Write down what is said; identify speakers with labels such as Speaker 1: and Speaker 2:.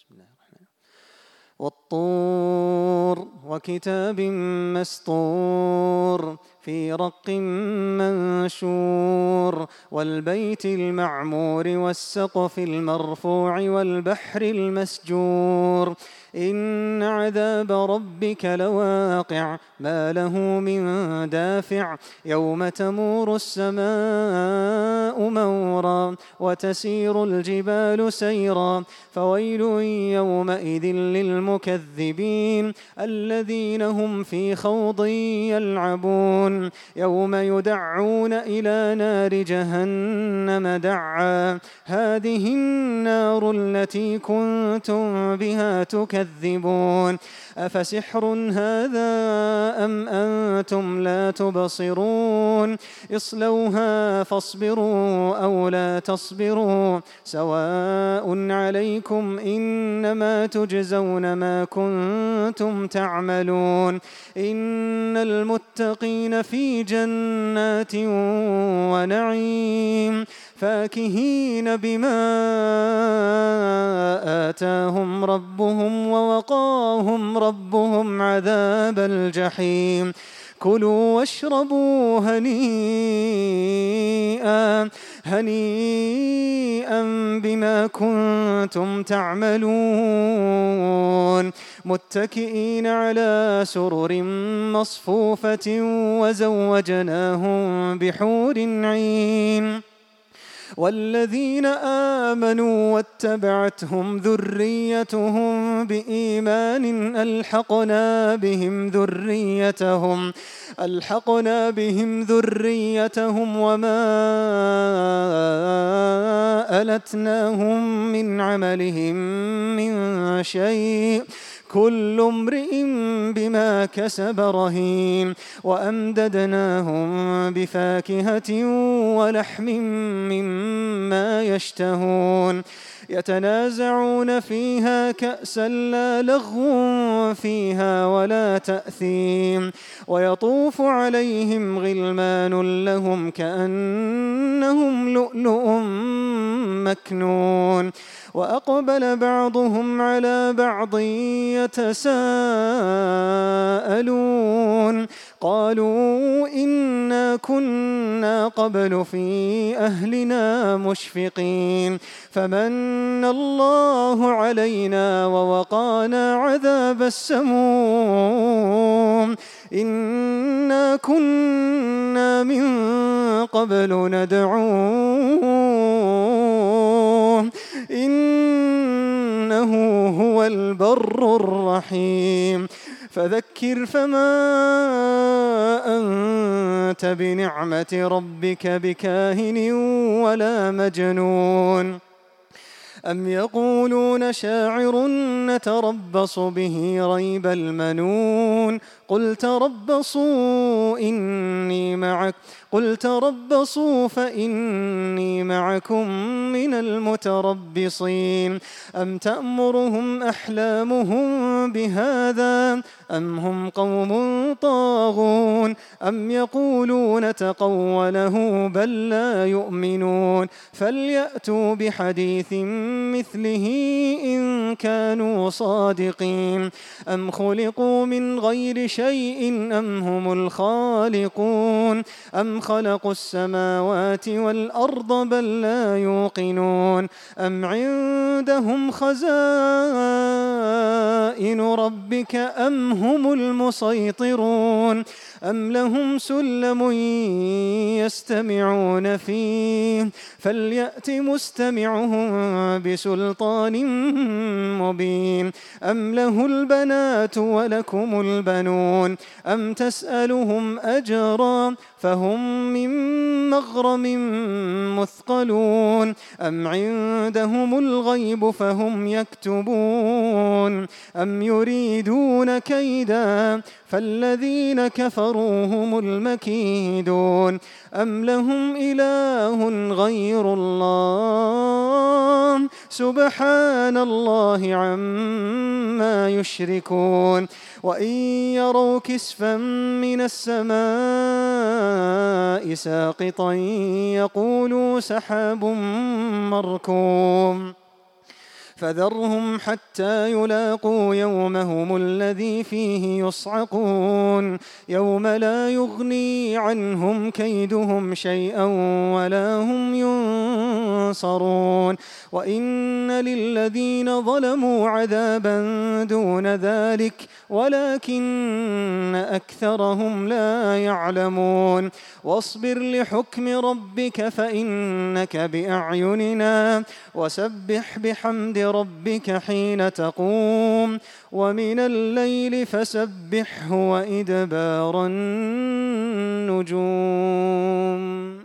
Speaker 1: بسم الله الرحمن الرحيم. والطور وكتاب مسطور في رق منشور والبيت المعمور والسقف المرفوع والبحر المسجور إن عذاب ربك لواقع ما له من دافع يوم تمور السماء مورا وتسير الجبال سيرا فويل يومئذ للمكذبين الذين هم في خوض يلعبون يوم يدعون إلى نار جهنم دعا هذه النار التي كنتم بها تكذبون أفسحر هذا أم أنتم لا تبصرون اصلوها فاصبروا أو لا تصبروا سواء عليكم إنما تجزون ما كنتم تعملون إن المتقين في جنات ونعيم فاكهين بما آتاهم ربهم ووقاهم ربهم عذاب الجحيم كلوا واشربوا هنيئا بما كنتم تعملون متكئين على سرر مصفوفة وزوجناهم بحور عين والذين آمنوا واتبعتهم ذريتهم بإيمان ألحقنا بهم ذريتهم وما ألتناهم من عملهم من شيء كل امرئ بما كسب رهين وأمددناهم بفاكهة ولحم مما يشتهون يتنازعون فيها كأسا لا لغو فيها ولا تأثيم ويطوف عليهم غلمان لهم كأنهم لؤلؤ مكنون وأقبل بعضهم على بعض يتساءلون قالوا إنا كنا قبل في أهلنا مشفقين فمن الله علينا ووقانا عذاب السموم إنا كنا من قبل ندعوه إنه هو البر الرحيم فذكر فما أنت بنعمة ربك بكاهن ولا مجنون أم يقولون شاعر نتربص به ريب المنون قل تربصوا فإني معكم من المتربصين أم تأمرهم أحلامهم بهذا أم هم قوم طاغون أم يقولون تقوله بل لا يؤمنون فليأتوا بحديث مثله إن كانوا صادقين أم خلقوا من غير شيء أم هم الخالقون أم خلقوا السماوات والأرض بل لا يوقنون أم عندهم خزائن ربك أم هم المسيطرون أم لهم سلم يستمعون فيه فليأت مستمعهم بسلطان مبين أم له البنات ولكم البنون أم تسألهم أجرا فهم من مغرم مثقلون أم عندهم الغيب فهم يكتبون أم يريدون كيدا فالذين كفروا هم المكيدون أم لهم إله غير الله سبحان الله عما يشركون وإن يروا كسفا من السماء ساقطا يقولوا سحاب مركوم فذرهم حتى يلاقوا يومهم الذي فيه يصعقون يوم لا يغني عنهم كيدهم شيئا ولا هم ينصرون وإن للذين ظلموا عذابا دون ذلك ولكن أكثرهم لا يعلمون واصبر لحكم ربك فإنك بأعيننا وسبح بحمد ربك حين تقوم ومن الليل فسبحه وإدبار النجوم.